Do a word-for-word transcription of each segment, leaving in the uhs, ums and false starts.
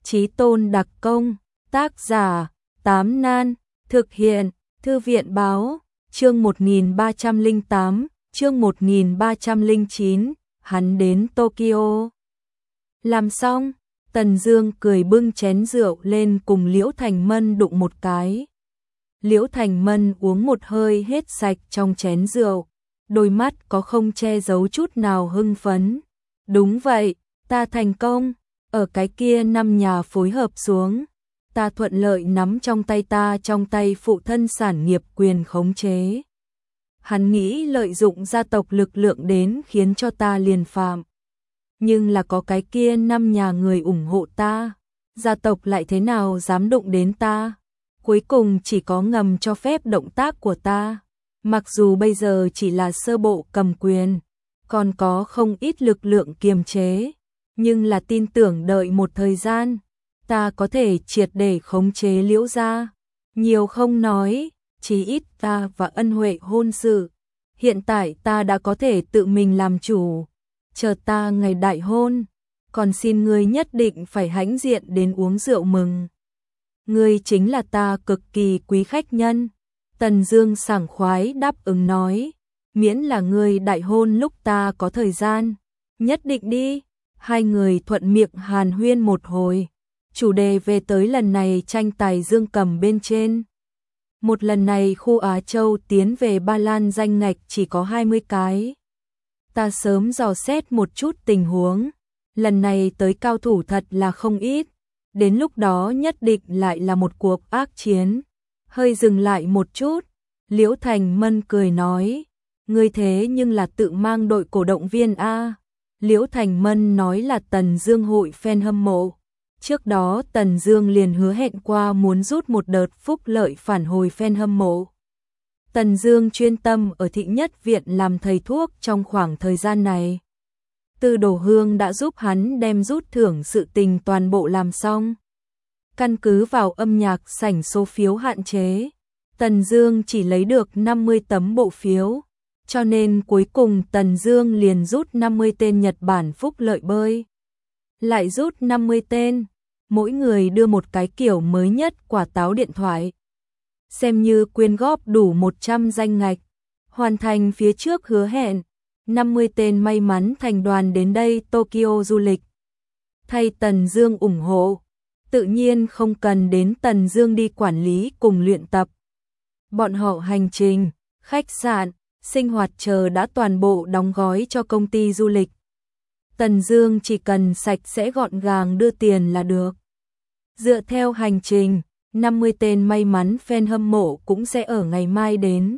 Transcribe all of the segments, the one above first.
Chí tôn đặc công, tác giả, Tám Nan, thực hiện, Thư viện báo, chương một nghìn ba trăm lẻ tám, chương một nghìn ba trăm lẻ chín, hắn đến Tokyo. Làm xong, Tần Dương cười bưng chén rượu lên cùng Liễu Thành Mân đụng một cái. Liễu Thành Mân uống một hơi hết sạch trong chén rượu, đôi mắt có không che giấu chút nào hưng phấn. Đúng vậy, ta thành công, ở cái kia năm nhà phối hợp xuống, ta thuận lợi nắm trong tay ta trong tay phụ thân sản nghiệp quyền khống chế. Hắn nghĩ lợi dụng gia tộc lực lượng đến khiến cho ta liền phạm. Nhưng là có cái kia năm nhà người ủng hộ ta, gia tộc lại thế nào dám đụng đến ta, cuối cùng chỉ có ngầm cho phép động tác của ta. Mặc dù bây giờ chỉ là sơ bộ cầm quyền, còn có không ít lực lượng kiềm chế, nhưng là tin tưởng đợi một thời gian, ta có thể triệt để khống chế Liễu gia. Nhiều không nói, chí ít ta và Ân Huệ hôn sự, hiện tại ta đã có thể tự mình làm chủ. Chờ ta ngày đại hôn, còn xin ngươi nhất định phải hãnh diện đến uống rượu mừng. Ngươi chính là ta cực kỳ quý khách nhân. Tần Dương sảng khoái đáp ứng nói, miễn là ngươi đại hôn lúc ta có thời gian, nhất định đi. Hai người thuận miệng hàn huyên một hồi, chủ đề về tới lần này tranh tài dương cầm bên trên. Một lần này khu Á Châu tiến về Ba Lan danh ngạch chỉ có hai mươi cái. Ta sớm dò xét một chút tình huống, lần này tới cao thủ thật là không ít, đến lúc đó nhất định lại là một cuộc ác chiến. Hơi dừng lại một chút, Liễu Thành Mân cười nói, ngươi thế nhưng là tự mang đội cổ động viên a. Liễu Thành Mân nói là Tần Dương hội fan hâm mộ. Trước đó Tần Dương liền hứa hẹn qua muốn rút một đợt phúc lợi phản hồi fan hâm mộ. Tần Dương chuyên tâm ở thị nhất viện làm thầy thuốc trong khoảng thời gian này. Từ Đổ Hương đã giúp hắn đem rút thưởng sự tình toàn bộ làm xong. Căn cứ vào âm nhạc sảnh số phiếu hạn chế, Tần Dương chỉ lấy được năm mươi tấm bộ phiếu, cho nên cuối cùng Tần Dương liền rút năm mươi tên Nhật Bản phúc lợi bơi. Lại rút năm mươi tên, mỗi người đưa một cái kiểu mới nhất quả táo điện thoại. Xem như quyên góp đủ một trăm danh ngạch, hoàn thành phía trước hứa hẹn, năm mươi tên may mắn thành đoàn đến đây Tokyo du lịch. Thay Tần Dương ủng hộ, tự nhiên không cần đến Tần Dương đi quản lý cùng luyện tập. Bọn họ hành trình, khách sạn, sinh hoạt chờ đã toàn bộ đóng gói cho công ty du lịch. Tần Dương chỉ cần sạch sẽ gọn gàng đưa tiền là được. Dựa theo hành trình, năm mươi tên may mắn fan hâm mộ cũng sẽ ở ngày mai đến.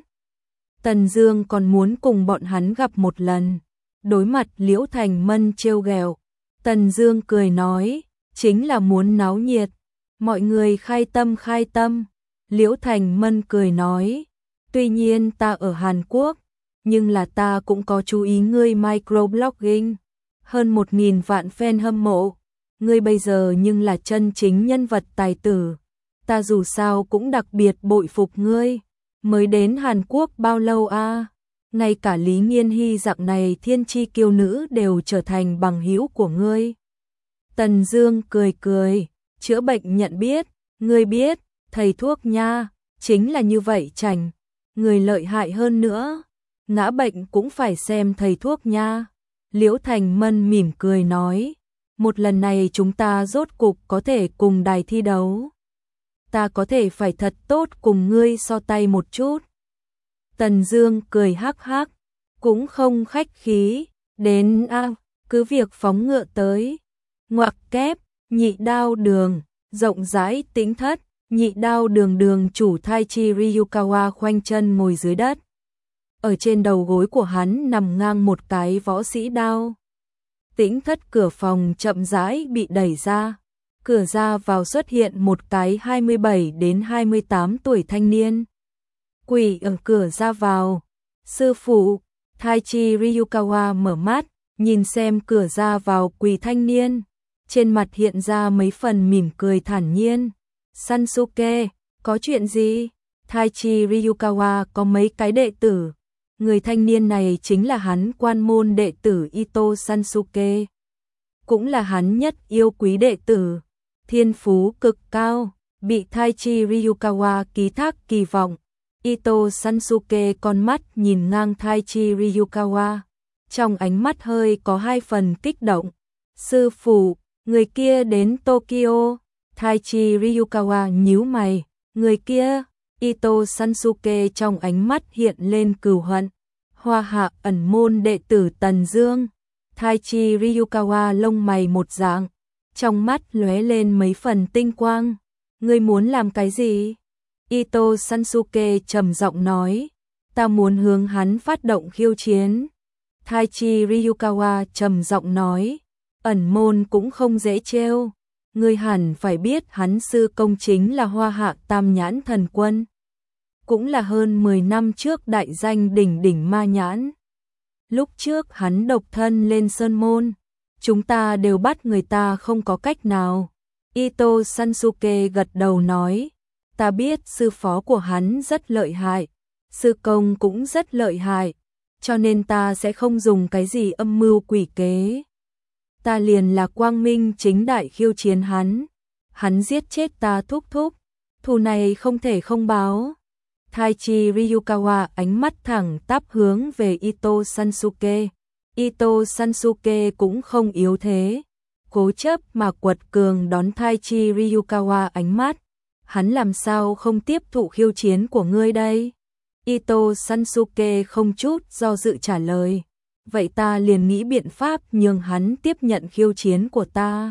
Tần Dương còn muốn cùng bọn hắn gặp một lần. Đối mặt Liễu Thành Mân trêu ghẹo, Tần Dương cười nói, chính là muốn náo nhiệt, mọi người khai tâm khai tâm. Liễu Thành Mân cười nói, tuy nhiên ta ở Hàn Quốc, nhưng là ta cũng có chú ý ngươi microblogging, hơn một nghìn vạn fan hâm mộ, ngươi bây giờ nhưng là chân chính nhân vật tài tử, ta dù sao cũng đặc biệt bội phục ngươi. Mới đến Hàn Quốc bao lâu a? À? Ngay cả Lý Nghiên Hy dạng này thiên chi kiêu nữ đều trở thành bằng hữu của ngươi. Tần Dương cười cười, chữa bệnh nhận biết, ngươi biết, thầy thuốc nha, chính là như vậy chảnh, người lợi hại hơn nữa, ngã bệnh cũng phải xem thầy thuốc nha. Liễu Thành Mân mỉm cười nói, một lần này chúng ta rốt cục có thể cùng đài thi đấu. Ta có thể phải thật tốt cùng ngươi so tay một chút. Tần Dương cười hắc hắc, cũng không khách khí, đến a, à, cứ việc phóng ngựa tới. Ngoặc kép, Nhị Đao Đường, rộng rãi tĩnh thất, Nhị Đao Đường đường chủ Taichi Ryukawa khoanh chân ngồi dưới đất. Ở trên đầu gối của hắn nằm ngang một cái võ sĩ đao. Tĩnh thất cửa phòng chậm rãi bị đẩy ra. Cửa ra vào xuất hiện một cái hai mươi bảy đến hai mươi tám tuổi thanh niên. Quỳ ở cửa ra vào. Sư phụ, Taichi Ryukawa mở mắt, nhìn xem cửa ra vào quỳ thanh niên. Trên mặt hiện ra mấy phần mỉm cười thản nhiên. Sansuke, có chuyện gì? Taichi Ryukawa có mấy cái đệ tử. Người thanh niên này chính là hắn quan môn đệ tử Ito Sansuke. Cũng là hắn nhất yêu quý đệ tử. thiên phú cực cao, bị Taichi Ryukawa ký thác kỳ vọng. Ito Sansuke con mắt nhìn ngang Taichi Ryukawa, trong ánh mắt hơi có hai phần kích động. Sư phụ, người kia đến Tokyo. Taichi Ryukawa nhíu mày, người kia. Ito Sansuke trong ánh mắt hiện lên cừu hận. Hoa Hạ ẩn môn đệ tử Tần Dương. Taichi Ryukawa lông mày một dạng, trong mắt lóe lên mấy phần tinh quang. Ngươi muốn làm cái gì? Ito Sansuke trầm giọng nói, ta muốn hướng hắn phát động khiêu chiến. Taichi Ryukawa trầm giọng nói, ẩn môn cũng không dễ trêu, ngươi hẳn phải biết hắn sư công chính là Hoa Hạ Tam Nhãn Thần Quân, cũng là hơn mười năm trước đại danh đỉnh đỉnh ma nhãn. Lúc trước hắn độc thân lên sơn môn, chúng ta đều bắt người ta không có cách nào. Ito Sansuke gật đầu nói, ta biết sư phó của hắn rất lợi hại, sư công cũng rất lợi hại, cho nên ta sẽ không dùng cái gì âm mưu quỷ kế. Ta liền là quang minh chính đại khiêu chiến hắn, hắn giết chết ta thúc thúc, thù này không thể không báo. Taichi Ryukawa ánh mắt thẳng tắp hướng về Ito Sansuke. Ito Sansuke cũng không yếu thế, cố chấp mà quật cường đón Taichi Ryukawa ánh mắt. Hắn làm sao không tiếp thụ khiêu chiến của ngươi đây? Ito Sansuke không chút do dự trả lời. Vậy ta liền nghĩ biện pháp nhường hắn tiếp nhận khiêu chiến của ta.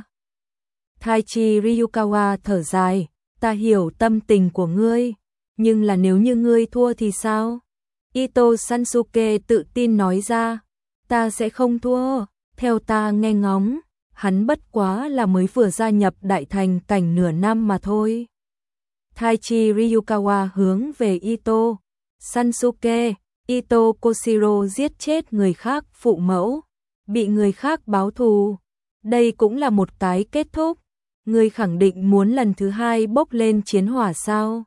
Taichi Ryukawa thở dài, ta hiểu tâm tình của ngươi, nhưng là nếu như ngươi thua thì sao? Ito Sansuke tự tin nói ra, ta sẽ không thua, theo ta nghe ngóng, hắn bất quá là mới vừa gia nhập đại thành cảnh nửa năm mà thôi. Taichi Ryukawa hướng về Ito Sansuke, Ito Koshiro giết chết người khác phụ mẫu, bị người khác báo thù, đây cũng là một cái kết thúc. Ngươi khẳng định muốn lần thứ hai bốc lên chiến hỏa sao?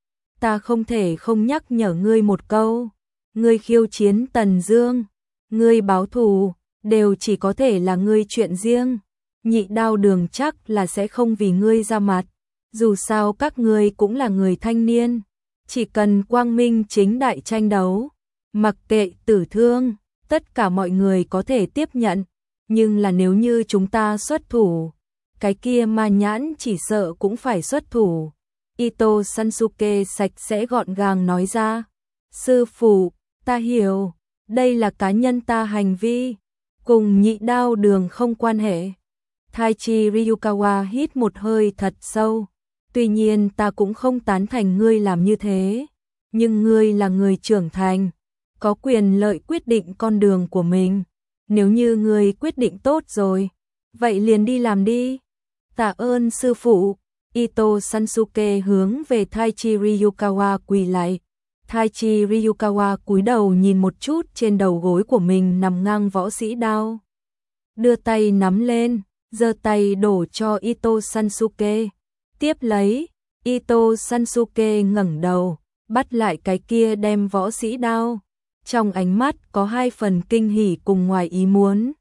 Ta không thể không nhắc nhở ngươi một câu, ngươi khiêu chiến Tần Dương, ngươi báo thù, đều chỉ có thể là ngươi chuyện riêng. Nhị Đao Đường chắc là sẽ không vì ngươi ra mặt, dù sao các ngươi cũng là người thanh niên, chỉ cần quang minh chính đại tranh đấu, mặc kệ tử thương, tất cả mọi người có thể tiếp nhận, nhưng là nếu như chúng ta xuất thủ, cái kia ma nhãn chỉ sợ cũng phải xuất thủ. Ito Sansuke sạch sẽ gọn gàng nói ra, sư phụ, ta hiểu, đây là cá nhân ta hành vi, cùng Nhị Đao Đường không quan hệ. Taichi Ryukawa hít một hơi thật sâu, tuy nhiên ta cũng không tán thành ngươi làm như thế, nhưng ngươi là người trưởng thành, có quyền lợi quyết định con đường của mình, nếu như ngươi quyết định tốt rồi, vậy liền đi làm đi. Tạ ơn sư phụ. Ito Sansuke hướng về Taichi Ryukawa quỳ lại. Taichi Ryukawa cúi đầu nhìn một chút trên đầu gối của mình nằm ngang võ sĩ đao, đưa tay nắm lên, giơ tay đổ cho Ito Sansuke. Tiếp lấy, Ito Sansuke ngẩng đầu, bắt lại cái kia đem võ sĩ đao, trong ánh mắt có hai phần kinh hỉ cùng ngoài ý muốn.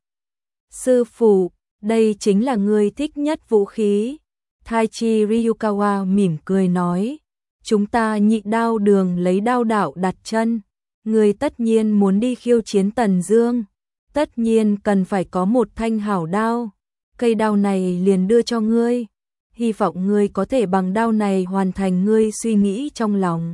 Sư phụ, đây chính là ngươi thích nhất vũ khí. Taichi Ryukawa mỉm cười nói, chúng ta Nhị Đao Đường lấy đao đạo đặt chân, ngươi tất nhiên muốn đi khiêu chiến Tần Dương, tất nhiên cần phải có một thanh hảo đao, cây đao này liền đưa cho ngươi, hy vọng ngươi có thể bằng đao này hoàn thành ngươi suy nghĩ trong lòng.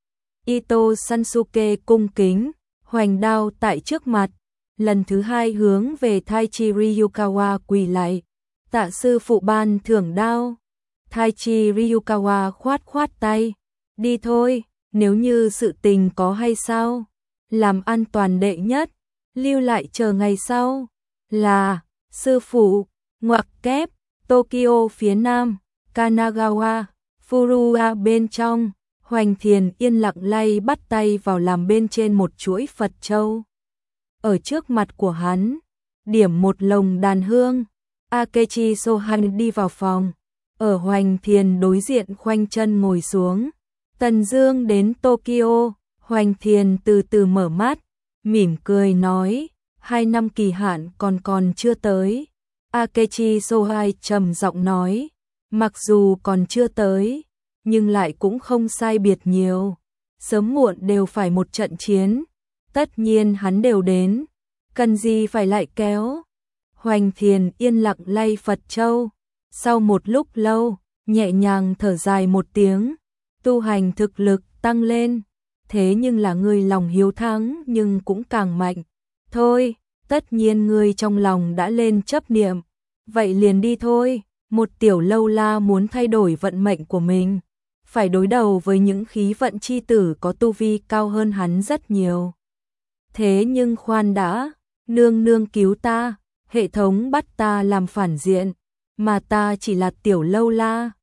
Ito Sansuke cung kính, hoành đao tại trước mặt, lần thứ hai hướng về Taichi Ryukawa quỳ lại, tạ sư phụ ban thưởng đao. Taichi Ryukawa khoát khoát tay, đi thôi, nếu như sự tình có hay sao, làm an toàn đệ nhất, lưu lại chờ ngày sau, là, sư phụ, ngoặc kép, Tokyo phía nam, Kanagawa, Furuya bên trong, Hoành Thiền yên lặng lay bắt tay vào làm bên trên một chuỗi Phật châu. Ở trước mặt của hắn, điểm một lồng đàn hương, Akechi Sohan đi vào phòng. Ở Hoành Thiền đối diện khoanh chân ngồi xuống. Tần Dương đến Tokyo, Hoành Thiền từ từ mở mắt, mỉm cười nói, hai năm kỳ hạn còn còn chưa tới. Akechi Sohai trầm giọng nói, Mặc dù còn chưa tới, nhưng lại cũng không sai biệt nhiều. Sớm muộn đều phải một trận chiến, tất nhiên hắn đều đến, cần gì phải lại kéo. Hoành Thiền yên lặng lay Phật châu, sau một lúc lâu, nhẹ nhàng thở dài một tiếng, tu hành thực lực tăng lên, thế nhưng là người lòng hiếu thắng nhưng cũng càng mạnh. Thôi, tất nhiên người trong lòng đã lên chấp niệm, vậy liền đi thôi. Một tiểu lâu la muốn thay đổi vận mệnh của mình, phải đối đầu với những khí vận chi tử có tu vi cao hơn hắn rất nhiều. Thế nhưng khoan đã, nương nương cứu ta, hệ thống bắt ta làm phản diện, mà ta chỉ là tiểu lâu la,